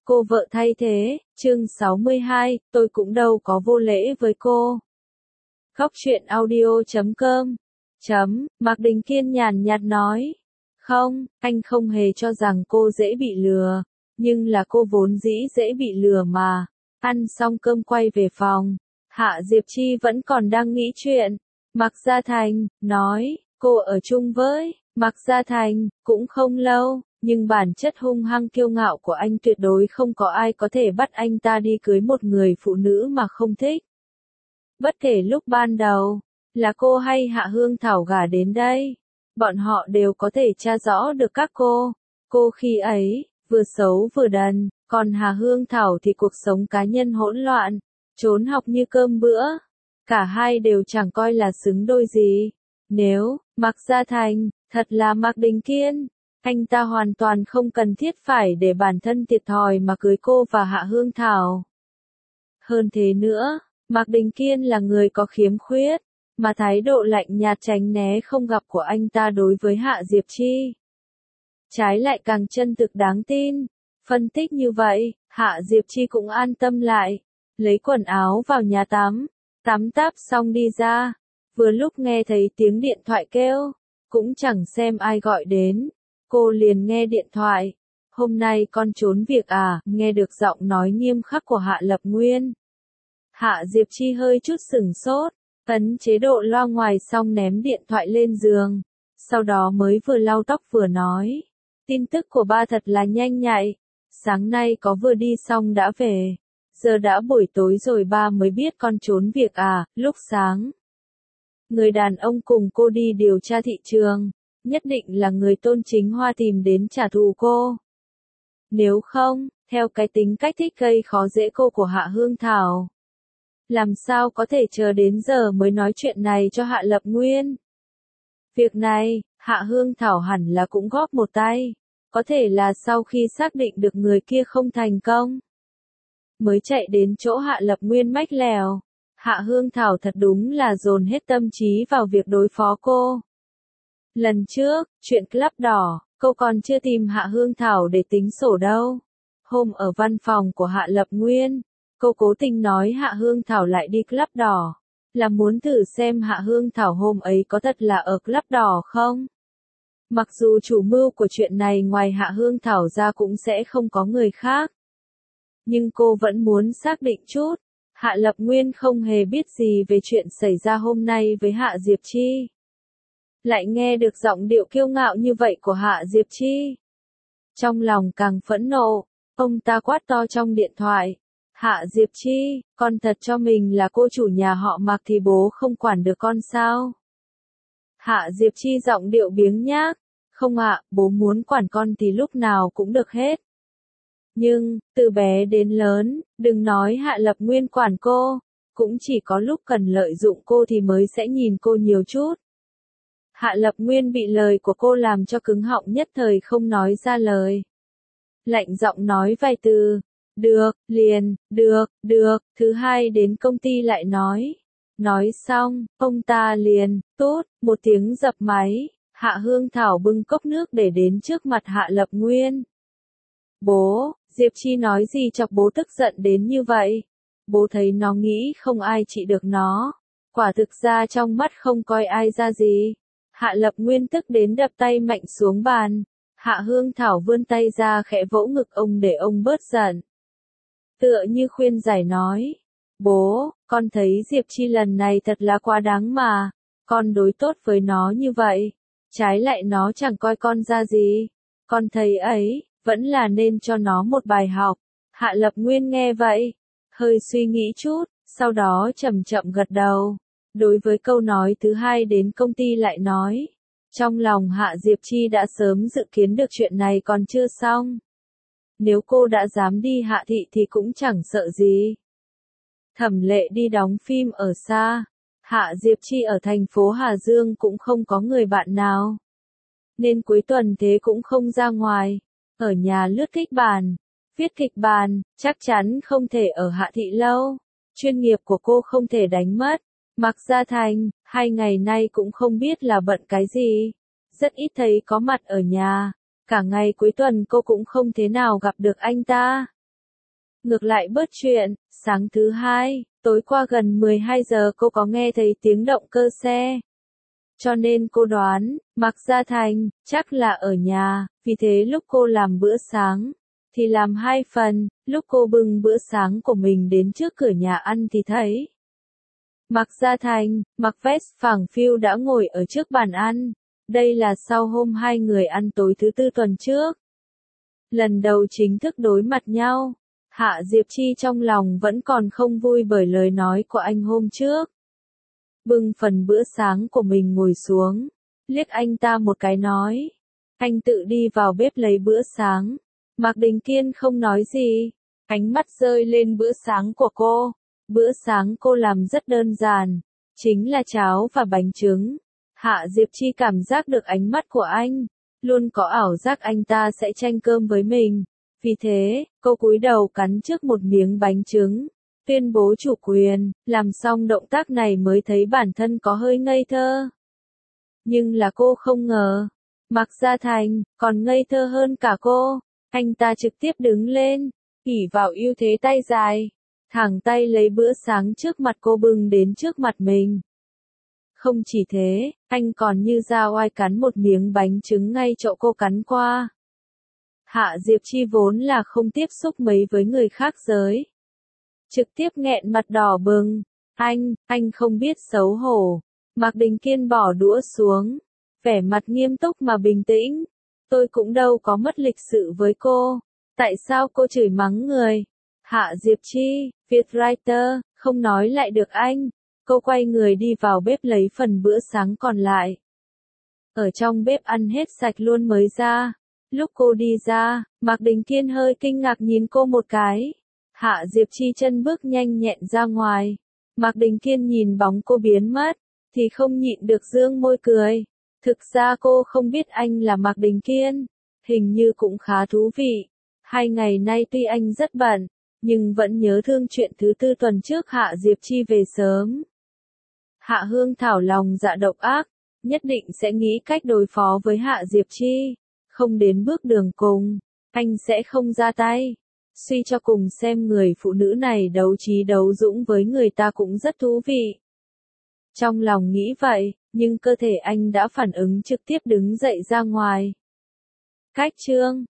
Cô vợ thay thế, chương 62, tôi cũng đâu có vô lễ với cô. Khóc chuyện audio.com Mạc Đình Kiên nhàn nhạt nói. Không, anh không hề cho rằng cô dễ bị lừa, nhưng là cô vốn dĩ dễ bị lừa mà. Ăn xong cơm quay về phòng, Hạ Diệp Chi vẫn còn đang nghĩ chuyện. Mạc Gia Thành nói, cô ở chung với Mạc Gia Thành cũng không lâu, nhưng bản chất hung hăng kiêu ngạo của anh tuyệt đối không có ai có thể bắt anh ta đi cưới một người phụ nữ mà không thích. Bất kể lúc ban đầu, là cô hay Hạ Hương Thảo gả đến đây, bọn họ đều có thể tra rõ được các cô. Cô khi ấy, vừa xấu vừa đần, còn Hạ Hương Thảo thì cuộc sống cá nhân hỗn loạn, trốn học như cơm bữa. Cả hai đều chẳng coi là xứng đôi gì. Nếu, Mạc Gia Thành, thật là Mạc Đình Kiên, anh ta hoàn toàn không cần thiết phải để bản thân thiệt thòi mà cưới cô và Hạ Hương Thảo. Hơn thế nữa, Mạc Đình Kiên là người có khiếm khuyết, mà thái độ lạnh nhạt tránh né không gặp của anh ta đối với Hạ Diệp Chi trái lại càng chân thực đáng tin. Phân tích như vậy, Hạ Diệp Chi cũng an tâm lại, lấy quần áo vào nhà tắm, tắm táp xong đi ra, vừa lúc nghe thấy tiếng điện thoại kêu, cũng chẳng xem ai gọi đến, cô liền nghe điện thoại. Hôm nay con trốn việc à? Nghe được giọng nói nghiêm khắc của Hạ Lập Nguyên, Hạ Diệp Chi hơi chút sửng sốt, ấn chế độ loa ngoài xong ném điện thoại lên giường, sau đó mới vừa lau tóc vừa nói, tin tức của ba thật là nhanh nhạy, sáng nay có vừa đi xong đã về, giờ đã buổi tối rồi ba mới biết con trốn việc à. Lúc sáng, người đàn ông cùng cô đi điều tra thị trường, nhất định là người Tôn Chính Hoa tìm đến trả thù cô. Nếu không, theo cái tính cách thích gây khó dễ cô của Hạ Hương Thảo, làm sao có thể chờ đến giờ mới nói chuyện này cho Hạ Lập Nguyên. Việc này, Hạ Hương Thảo hẳn là cũng góp một tay, có thể là sau khi xác định được người kia không thành công, mới chạy đến chỗ Hạ Lập Nguyên mách lèo. Hạ Hương Thảo thật đúng là dồn hết tâm trí vào việc đối phó cô. Lần trước, chuyện Club Đỏ, cô còn chưa tìm Hạ Hương Thảo để tính sổ đâu. Hôm ở văn phòng của Hạ Lập Nguyên, cô cố tình nói Hạ Hương Thảo lại đi Club Đỏ, là muốn thử xem Hạ Hương Thảo hôm ấy có thật là ở Club Đỏ không. Mặc dù chủ mưu của chuyện này ngoài Hạ Hương Thảo ra cũng sẽ không có người khác, nhưng cô vẫn muốn xác định chút. Hạ Lập Nguyên không hề biết gì về chuyện xảy ra hôm nay với Hạ Diệp Chi. Lại nghe được giọng điệu kiêu ngạo như vậy của Hạ Diệp Chi, trong lòng càng phẫn nộ, ông ta quát to trong điện thoại. Hạ Diệp Chi, con thật cho mình là cô chủ nhà họ Mạc thì bố không quản được con sao? Hạ Diệp Chi giọng điệu biếng nhác. Không ạ, bố muốn quản con thì lúc nào cũng được hết. Nhưng, từ bé đến lớn, đừng nói Hạ Lập Nguyên quản cô, cũng chỉ có lúc cần lợi dụng cô thì mới sẽ nhìn cô nhiều chút. Hạ Lập Nguyên bị lời của cô làm cho cứng họng nhất thời không nói ra lời. Lạnh giọng nói vài từ, được, liền, được, thứ hai đến công ty lại nói. Nói xong, ông ta liền, tốt, một tiếng dập máy, Hạ Hương Thảo bưng cốc nước để đến trước mặt Hạ Lập Nguyên. Bố, Diệp Chi nói gì chọc bố tức giận đến như vậy? Bố thấy nó nghĩ không ai trị được nó. Quả thực ra trong mắt không coi ai ra gì. Hạ Lập Nguyên tức đến đập tay mạnh xuống bàn. Hạ Hương Thảo vươn tay ra khẽ vỗ ngực ông để ông bớt giận. Tựa như khuyên giải nói. Bố, con thấy Diệp Chi lần này thật là quá đáng mà. Con đối tốt với nó như vậy. Trái lại nó chẳng coi con ra gì. Con thấy ấy, vẫn là nên cho nó một bài học. Hạ Lập Nguyên nghe vậy, hơi suy nghĩ chút, sau đó chậm chậm gật đầu. Đối với câu nói thứ hai đến công ty lại nói. Trong lòng Hạ Diệp Chi đã sớm dự kiến được chuyện này còn chưa xong. Nếu cô đã dám đi Hạ thị thì cũng chẳng sợ gì. Thẩm Lệ đi đóng phim ở xa. Hạ Diệp Chi ở thành phố Hà Dương cũng không có người bạn nào, nên cuối tuần thế cũng không ra ngoài. Ở nhà lướt kịch bản, viết kịch bản, chắc chắn không thể ở Hạ thị lâu. Chuyên nghiệp của cô không thể đánh mất. Mạc Gia Thành, 2 ngày nay cũng không biết là bận cái gì. Rất ít thấy có mặt ở nhà. Cả ngày cuối tuần cô cũng không thế nào gặp được anh ta. Ngược lại bớt chuyện, sáng thứ hai, tối qua gần 12 giờ cô có nghe thấy tiếng động cơ xe. Cho nên cô đoán, Mạc Gia Thành, chắc là ở nhà, vì thế lúc cô làm bữa sáng, thì làm 2 phần, lúc cô bưng bữa sáng của mình đến trước cửa nhà ăn thì thấy. Mạc Gia Thành, mặc vest phẳng phiu đã ngồi ở trước bàn ăn, đây là sau hôm hai người ăn tối thứ tư tuần trước. Lần đầu chính thức đối mặt nhau, Hạ Diệp Chi trong lòng vẫn còn không vui bởi lời nói của anh hôm trước. Bưng phần bữa sáng của mình ngồi xuống, liếc anh ta một cái nói. Anh tự đi vào bếp lấy bữa sáng. Mạc Đình Kiên không nói gì, ánh mắt rơi lên bữa sáng của cô. Bữa sáng cô làm rất đơn giản, chính là cháo và bánh trứng. Hạ Diệp Chi cảm giác được ánh mắt của anh, luôn có ảo giác anh ta sẽ tranh cơm với mình. Vì thế, cô cúi đầu cắn trước một miếng bánh trứng, tuyên bố chủ quyền, làm xong động tác này mới thấy bản thân có hơi ngây thơ. Nhưng là cô không ngờ, Mạc Gia Thành còn ngây thơ hơn cả cô. Anh ta trực tiếp đứng lên, ỷ vào ưu thế tay dài, thẳng tay lấy bữa sáng trước mặt cô bưng đến trước mặt mình. Không chỉ thế, anh còn như dao oai cắn một miếng bánh trứng ngay chỗ cô cắn qua. Hạ Diệp Chi vốn là không tiếp xúc mấy với người khác giới. Trực tiếp nghẹn mặt đỏ bừng. Anh không biết xấu hổ. Mạc Đình Kiên bỏ đũa xuống, vẻ mặt nghiêm túc mà bình tĩnh. Tôi cũng đâu có mất lịch sự với cô. Tại sao cô chửi mắng người? Hạ Diệp Chi, Vietwriter, không nói lại được anh. Cô quay người đi vào bếp lấy phần bữa sáng còn lại. Ở trong bếp ăn hết sạch luôn mới ra. Lúc cô đi ra, Mạc Đình Kiên hơi kinh ngạc nhìn cô một cái. Hạ Diệp Chi chân bước nhanh nhẹn ra ngoài. Mạc Đình Kiên nhìn bóng cô biến mất, thì không nhịn được dương môi cười. Thực ra cô không biết anh là Mạc Đình Kiên. Hình như cũng khá thú vị. 2 ngày nay tuy anh rất bận, nhưng vẫn nhớ thương chuyện thứ tư tuần trước Hạ Diệp Chi về sớm. Hạ Hương Thảo lòng dạ độc ác, nhất định sẽ nghĩ cách đối phó với Hạ Diệp Chi. Không đến bước đường cùng, anh sẽ không ra tay. Suy cho cùng xem người phụ nữ này đấu trí đấu dũng với người ta cũng rất thú vị. Trong lòng nghĩ vậy, nhưng cơ thể anh đã phản ứng trực tiếp đứng dậy ra ngoài. Cách chương